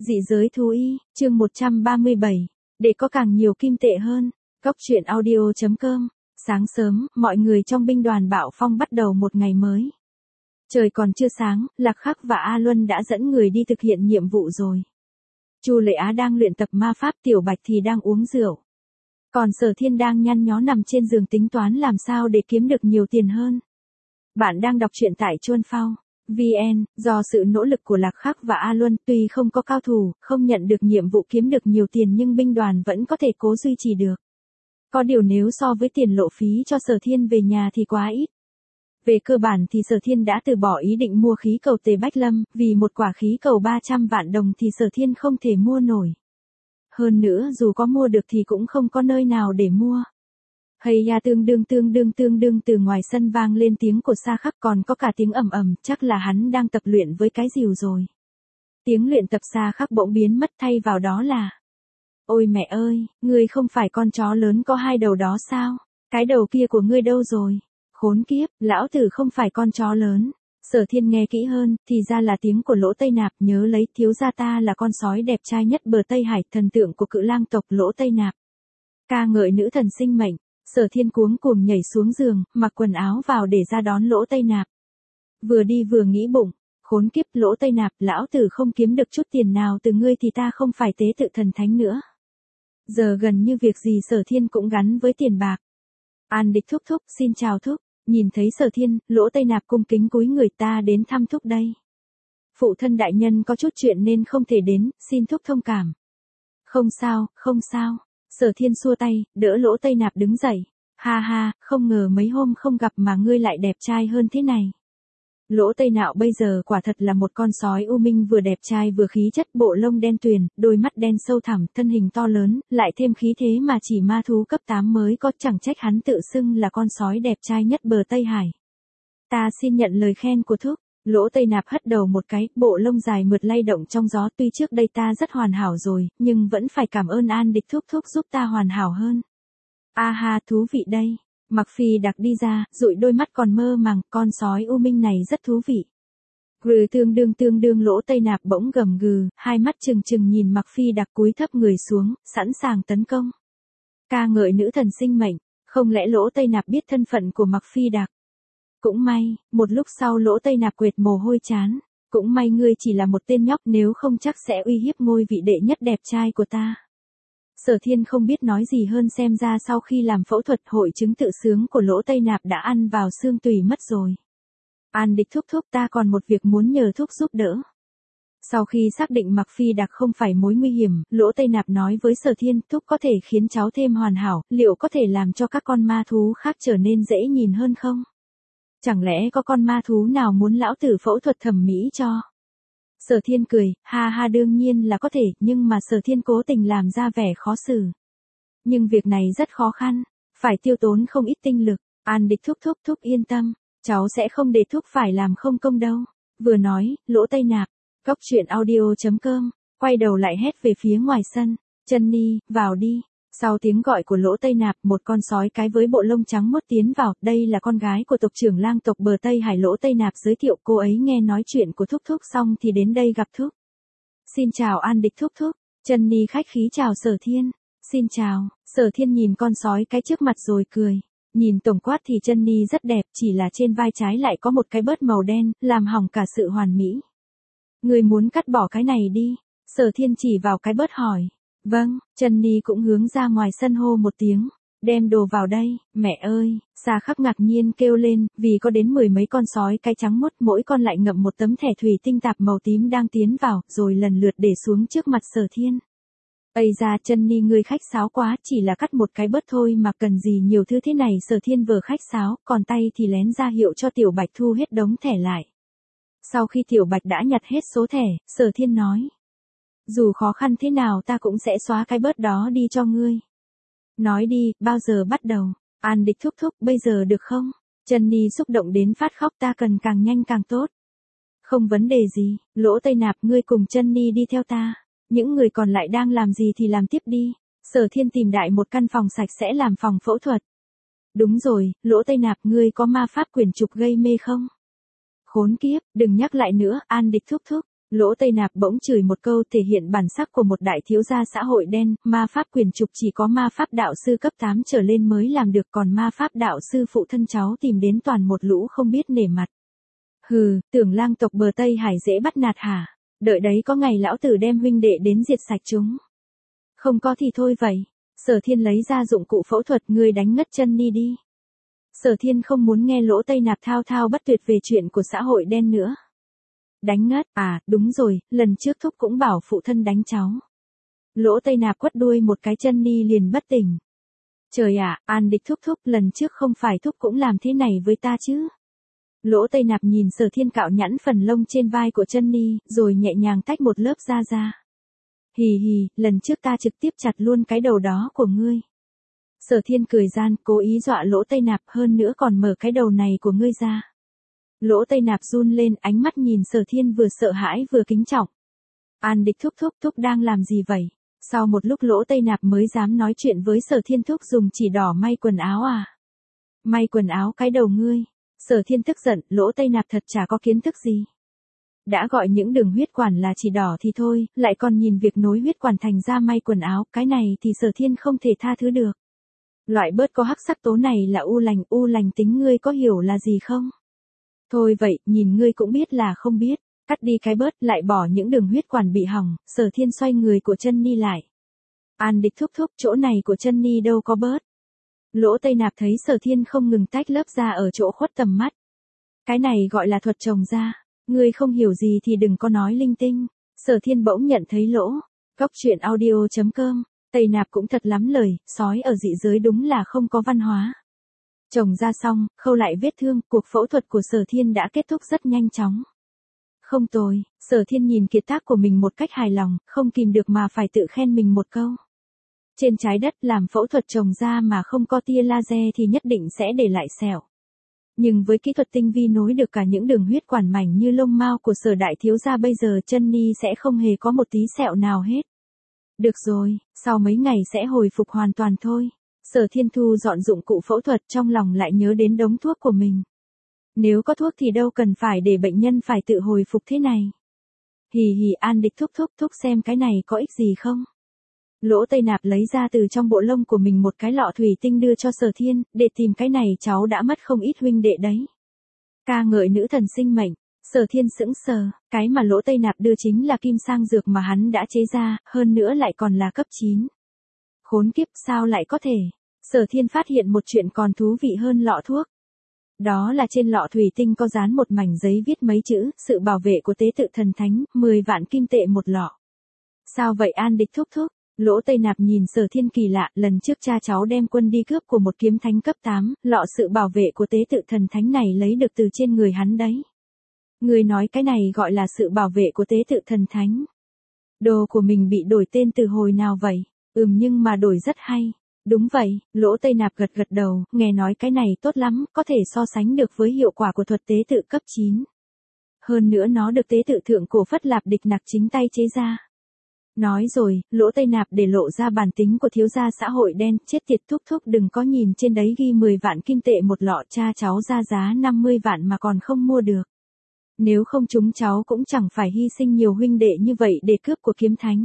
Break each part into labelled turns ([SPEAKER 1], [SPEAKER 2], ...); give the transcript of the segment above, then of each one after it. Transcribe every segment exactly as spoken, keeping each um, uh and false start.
[SPEAKER 1] Dị giới thú y, chương một trăm ba mươi bảy. Để có càng nhiều kim tệ hơn. Cốc truyện audio chấm com. Sáng sớm, mọi người trong binh đoàn Bạo Phong bắt đầu một ngày mới. Trời còn chưa sáng, Lạc Khắc và A Luân đã dẫn người đi thực hiện nhiệm vụ rồi. Chu Lệ Á đang luyện tập ma pháp, Tiểu Bạch thì đang uống rượu. Còn Sở Thiên đang nhăn nhó nằm trên giường tính toán làm sao để kiếm được nhiều tiền hơn. Bạn đang đọc truyện tại Chuan Phao vê en, do sự nỗ lực của Lạc Khắc và A Luân, tuy không có cao thủ, không nhận được nhiệm vụ kiếm được nhiều tiền nhưng binh đoàn vẫn có thể cố duy trì được. Có điều nếu so với tiền lộ phí cho Sở Thiên về nhà thì quá ít. Về cơ bản thì Sở Thiên đã từ bỏ ý định mua khí cầu Tề Bách Lâm, vì một quả khí cầu ba trăm vạn đồng thì Sở Thiên không thể mua nổi. Hơn nữa dù có mua được thì cũng không có nơi nào để mua. Hay ya tương đương tương đương tương đương từ ngoài sân vang lên tiếng của Sa Khắc, còn có cả tiếng ầm ầm, chắc là hắn đang tập luyện với cái rìu rồi. Tiếng luyện tập Sa Khắc bỗng biến mất, thay vào đó là: Ôi mẹ ơi, ngươi không phải con chó lớn có hai đầu đó sao? Cái đầu kia của ngươi đâu rồi? Khốn kiếp, lão tử không phải con chó lớn. Sở Thiên nghe kỹ hơn, thì ra là tiếng của Lỗ Tây Nạp, nhớ lấy, thiếu gia ta là con sói đẹp trai nhất bờ Tây Hải, thần tượng của cự lang tộc Lỗ Tây Nạp. Ca ngợi nữ thần sinh mệnh. Sở Thiên cuống cuồng nhảy xuống giường, mặc quần áo vào để ra đón Lỗ Tây Nạp. Vừa đi vừa nghĩ bụng, khốn kiếp Lỗ Tây Nạp, lão tử không kiếm được chút tiền nào từ ngươi thì ta không phải tế tự thần thánh nữa. Giờ gần như việc gì Sở Thiên cũng gắn với tiền bạc. An Địch thúc thúc, xin chào thúc. Nhìn thấy Sở Thiên, Lỗ Tây Nạp cung kính cúi người, ta đến thăm thúc đây. Phụ thân đại nhân có chút chuyện nên không thể đến, xin thúc thông cảm. Không sao, không sao. Sở Thiên xua tay, đỡ Lỗ Tây Nạp đứng dậy. Ha ha, không ngờ mấy hôm không gặp mà ngươi lại đẹp trai hơn thế này. Lỗ Tây Nạo bây giờ quả thật là một con sói u minh, vừa đẹp trai vừa khí chất, bộ lông đen tuyền, đôi mắt đen sâu thẳm, thân hình to lớn, lại thêm khí thế mà chỉ ma thú cấp tám mới có, chẳng trách hắn tự xưng là con sói đẹp trai nhất bờ Tây Hải. Ta xin nhận lời khen của thúc. Lỗ Tây Nạp hất đầu một cái, bộ lông dài mượt lay động trong gió, tuy trước đây ta rất hoàn hảo rồi, nhưng vẫn phải cảm ơn An Địch thúc thúc giúp ta hoàn hảo hơn. A ha, thú vị đây. Mặc Phi Đặc đi ra, dụi đôi mắt còn mơ màng, con sói u minh này rất thú vị. Gừ tương đương tương đương Lỗ Tây Nạp bỗng gầm gừ, hai mắt trừng trừng nhìn Mặc Phi Đặc, cúi thấp người xuống, sẵn sàng tấn công. Ca ngợi nữ thần sinh mệnh, không lẽ Lỗ Tây Nạp biết thân phận của Mặc Phi Đặc? Cũng may, một lúc sau Lỗ Tây Nạp quệt mồ hôi chán. Cũng may ngươi chỉ là một tên nhóc, nếu không chắc sẽ uy hiếp ngôi vị đệ nhất đẹp trai của ta. Sở Thiên không biết nói gì hơn, xem ra sau khi làm phẫu thuật, hội chứng tự sướng của Lỗ Tây Nạp đã ăn vào xương tủy mất rồi. An Địch thúc thúc, ta còn một việc muốn nhờ thúc giúp đỡ. Sau khi xác định Mặc Phi Đặc không phải mối nguy hiểm, Lỗ Tây Nạp nói với Sở Thiên, thúc có thể khiến cháu thêm hoàn hảo, liệu có thể làm cho các con ma thú khác trở nên dễ nhìn hơn không? Chẳng lẽ có con ma thú nào muốn lão tử phẫu thuật thẩm mỹ cho? Sở Thiên cười, ha ha, đương nhiên là có thể, nhưng mà Sở Thiên cố tình làm ra vẻ khó xử. Nhưng việc này rất khó khăn, phải tiêu tốn không ít tinh lực. An Địch thúc thúc thúc yên tâm, cháu sẽ không để thúc phải làm không công đâu. Vừa nói, Lỗ Tây Nạp, cốc truyện audio chấm com, quay đầu lại hét về phía ngoài sân, Trân-Ni, vào đi. Sau tiếng gọi của Lỗ Tây Nạp, một con sói cái với bộ lông trắng muốt tiến vào, đây là con gái của tộc trưởng lang tộc bờ Tây Hải. Lỗ Tây Nạp giới thiệu, cô ấy nghe nói chuyện của thúc thúc xong thì đến đây gặp thúc. Xin chào An Địch thúc thúc. Trân-Ni khách khí chào Sở Thiên. Xin chào. Sở Thiên nhìn con sói cái trước mặt rồi cười. Nhìn tổng quát thì Trân-Ni rất đẹp, chỉ là trên vai trái lại có một cái bớt màu đen, làm hỏng cả sự hoàn mỹ. Người muốn cắt bỏ cái này đi. Sở Thiên chỉ vào cái bớt hỏi. Vâng, Trân-Ni cũng hướng ra ngoài sân hô một tiếng, đem đồ vào đây. Mẹ ơi, Sa Khắc ngạc nhiên kêu lên, vì có đến mười mấy con sói cái trắng muốt, mỗi con lại ngậm một tấm thẻ thủy tinh tạp màu tím đang tiến vào, rồi lần lượt để xuống trước mặt Sở Thiên. Ây da, Trân-Ni ngươi khách sáo quá, chỉ là cắt một cái bớt thôi mà cần gì nhiều thứ thế này. Sở Thiên vừa khách sáo, còn tay thì lén ra hiệu cho Tiểu Bạch thu hết đống thẻ lại. Sau khi Tiểu Bạch đã nhặt hết số thẻ, Sở Thiên nói. Dù khó khăn thế nào ta cũng sẽ xóa cái bớt đó đi cho ngươi. Nói đi, bao giờ bắt đầu? An Địch thúc thúc, bây giờ được không? Trân-Ni xúc động đến phát khóc, ta cần càng nhanh càng tốt. Không vấn đề gì, Lỗ Tây Nạp, ngươi cùng Trân-Ni đi theo ta. Những người còn lại đang làm gì thì làm tiếp đi. Sở Thiên tìm đại một căn phòng sạch sẽ làm phòng phẫu thuật. Đúng rồi, Lỗ Tây Nạp, ngươi có ma pháp quyển trục gây mê không? Khốn kiếp, đừng nhắc lại nữa. An Địch thúc thúc. Lỗ Tây Nạp bỗng chửi một câu thể hiện bản sắc của một đại thiếu gia xã hội đen, ma pháp quyền trục chỉ có ma pháp đạo sư cấp tám trở lên mới làm được, còn ma pháp đạo sư phụ thân cháu tìm đến toàn một lũ không biết nể mặt. Hừ, tưởng lang tộc bờ Tây Hải dễ bắt nạt hả? Đợi đấy có ngày lão tử đem huynh đệ đến diệt sạch chúng. Không có thì thôi vậy. Sở Thiên lấy ra dụng cụ phẫu thuật, ngươi đánh ngất chân ni đi. Sở Thiên không muốn nghe Lỗ Tây Nạp thao thao bất tuyệt về chuyện của xã hội đen nữa. Đánh ngất, à, đúng rồi, lần trước thúc cũng bảo phụ thân đánh cháu. Lỗ Tây Nạp quất đuôi một cái, chân ni liền bất tỉnh. Trời ạ, à, An Địch thúc thúc, lần trước không phải thúc cũng làm thế này với ta chứ? Lỗ Tây Nạp nhìn Sở Thiên cạo nhẵn phần lông trên vai của chân ni, rồi nhẹ nhàng tách một lớp da ra. Hì hì, lần trước ta trực tiếp chặt luôn cái đầu đó của ngươi. Sở Thiên cười gian, cố ý dọa Lỗ Tây Nạp, hơn nữa còn mở cái đầu này của ngươi ra. Lỗ Tây Nạp run lên, ánh mắt nhìn Sở Thiên vừa sợ hãi vừa kính trọng. An Địch thúc thúc thúc đang làm gì vậy? Sau một lúc Lỗ Tây Nạp mới dám nói chuyện với Sở Thiên, thúc dùng chỉ đỏ may quần áo à? May quần áo cái đầu ngươi. Sở Thiên tức giận, Lỗ Tây Nạp thật chả có kiến thức gì. Đã gọi những đường huyết quản là chỉ đỏ thì thôi, lại còn nhìn việc nối huyết quản thành ra may quần áo, cái này thì Sở Thiên không thể tha thứ được. Loại bớt có hắc sắc tố này là u lành, u lành tính ngươi có hiểu là gì không? Thôi vậy, nhìn ngươi cũng biết là không biết, cắt đi cái bớt lại bỏ những đường huyết quản bị hỏng, Sở Thiên xoay người của chân ni lại. An Địch thúc thúc, chỗ này của chân ni đâu có bớt. Lỗ Tây Nạp thấy Sở Thiên không ngừng tách lớp da ở chỗ khuất tầm mắt. Cái này gọi là thuật trồng da, ngươi không hiểu gì thì đừng có nói linh tinh. Sở Thiên bỗng nhận thấy lỗ. Góc truyện audio chấm com, Tây Nạp cũng thật lắm lời, sói ở dị giới đúng là không có văn hóa. Trồng da xong, khâu lại vết thương, cuộc phẫu thuật của Sở Thiên đã kết thúc rất nhanh chóng. Không tồi, Sở Thiên nhìn kiệt tác của mình một cách hài lòng, không kìm được mà phải tự khen mình một câu. Trên trái đất làm phẫu thuật trồng da mà không có tia laser thì nhất định sẽ để lại sẹo. Nhưng với kỹ thuật tinh vi nối được cả những đường huyết quản mảnh như lông mao của Sở đại thiếu gia, bây giờ chân ni sẽ không hề có một tí sẹo nào hết. Được rồi, sau mấy ngày sẽ hồi phục hoàn toàn thôi. Sở Thiên thu dọn dụng cụ phẫu thuật, trong lòng lại nhớ đến đống thuốc của mình. Nếu có thuốc thì đâu cần phải để bệnh nhân phải tự hồi phục thế này. Hì hì, An Địch thúc thúc thúc xem cái này có ích gì không? Lỗ Tây Nạp lấy ra từ trong bộ lông của mình một cái lọ thủy tinh đưa cho Sở Thiên, để tìm cái này cháu đã mất không ít huynh đệ đấy. Ca ngợi nữ thần sinh mệnh. Sở Thiên sững sờ, cái mà Lỗ Tây Nạp đưa chính là kim sang dược mà hắn đã chế ra, hơn nữa lại còn là cấp chín. Khốn kiếp, sao lại có thể? Sở Thiên phát hiện một chuyện còn thú vị hơn lọ thuốc. Đó là trên lọ thủy tinh có dán một mảnh giấy viết mấy chữ, sự bảo vệ của tế tự thần thánh, mười vạn kim tệ một lọ. Sao vậy An Địch thúc thúc? Lỗ Tây Nạp nhìn Sở Thiên kỳ lạ, lần trước cha cháu đem quân đi cướp của một kiếm thánh cấp tám, lọ sự bảo vệ của tế tự thần thánh này lấy được từ trên người hắn đấy. Người nói cái này gọi là sự bảo vệ của tế tự thần thánh. Đồ của mình bị đổi tên từ hồi nào vậy? Ừm, nhưng mà đổi rất hay. Đúng vậy, Lỗ Tây Nạp gật gật đầu, nghe nói cái này tốt lắm, có thể so sánh được với hiệu quả của thuật tế tự cấp chín. Hơn nữa nó được tế tự thượng cổ Phất Lạp Địch Nặc chính tay chế ra. Nói rồi, Lỗ Tây Nạp để lộ ra bản tính của thiếu gia xã hội đen, chết tiệt thúc thúc đừng có nhìn trên đấy ghi mười vạn kim tệ một lọ, cha cháu ra giá năm mươi vạn mà còn không mua được. Nếu không chúng cháu cũng chẳng phải hy sinh nhiều huynh đệ như vậy để cướp của kiếm thánh.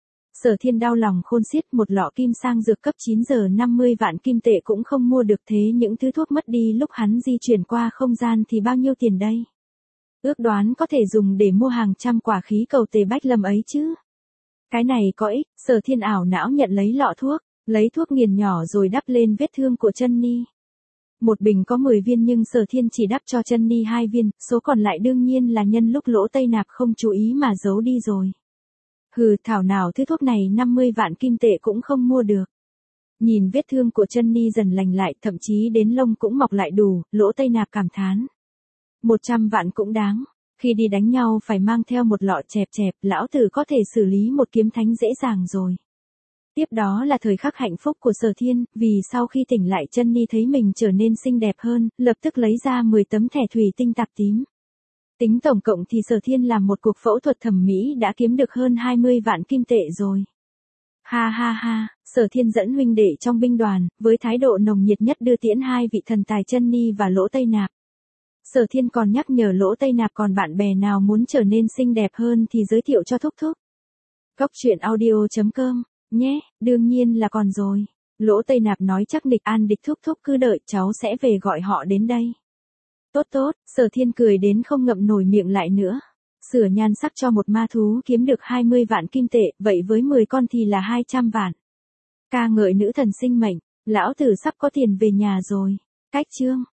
[SPEAKER 1] Sở Thiên đau lòng khôn xiết, một lọ kim sang dược cấp chín giờ năm mươi vạn kim tệ cũng không mua được, thế những thứ thuốc mất đi lúc hắn di chuyển qua không gian thì bao nhiêu tiền đây? Ước đoán có thể dùng để mua hàng trăm quả khí cầu tề bách lâm ấy chứ. Cái này có ích, Sở Thiên ảo não nhận lấy lọ thuốc, lấy thuốc nghiền nhỏ rồi đắp lên vết thương của chân ni. Một bình có mười viên nhưng Sở Thiên chỉ đắp cho chân ni hai viên, số còn lại đương nhiên là nhân lúc Lỗ Tây Nạp không chú ý mà giấu đi rồi. Hừ, thảo nào thứ thuốc này năm mươi vạn kim tệ cũng không mua được. Nhìn vết thương của chân ni dần lành lại, thậm chí đến lông cũng mọc lại đủ, Lỗ Tây Nạp cảm thán. Một trăm vạn cũng đáng. Khi đi đánh nhau phải mang theo một lọ chẹp chẹp, lão tử có thể xử lý một kiếm thánh dễ dàng rồi. Tiếp đó là thời khắc hạnh phúc của Sở Thiên, vì sau khi tỉnh lại chân ni thấy mình trở nên xinh đẹp hơn, lập tức lấy ra mười tấm thẻ thủy tinh tạp tím. Tính tổng cộng thì Sở Thiên làm một cuộc phẫu thuật thẩm mỹ đã kiếm được hơn hai mươi vạn kim tệ rồi. Ha ha ha, Sở Thiên dẫn huynh đệ trong binh đoàn, với thái độ nồng nhiệt nhất đưa tiễn hai vị thần tài chân ni và Lỗ Tây Nạp. Sở Thiên còn nhắc nhở Lỗ Tây Nạp còn bạn bè nào muốn trở nên xinh đẹp hơn thì giới thiệu cho thúc thúc. Góc truyện audio chấm com, nhé, đương nhiên là còn rồi. Lỗ Tây Nạp nói chắc Địch An Địch thúc thúc cứ đợi cháu sẽ về gọi họ đến đây. Tốt tốt, Sở Thiên cười đến không ngậm nổi miệng lại nữa. Sửa nhan sắc cho một ma thú kiếm được hai mươi vạn kim tệ, vậy với mười con thì là hai trăm vạn. Ca ngợi nữ thần sinh mệnh, lão tử sắp có tiền về nhà rồi. Cách chương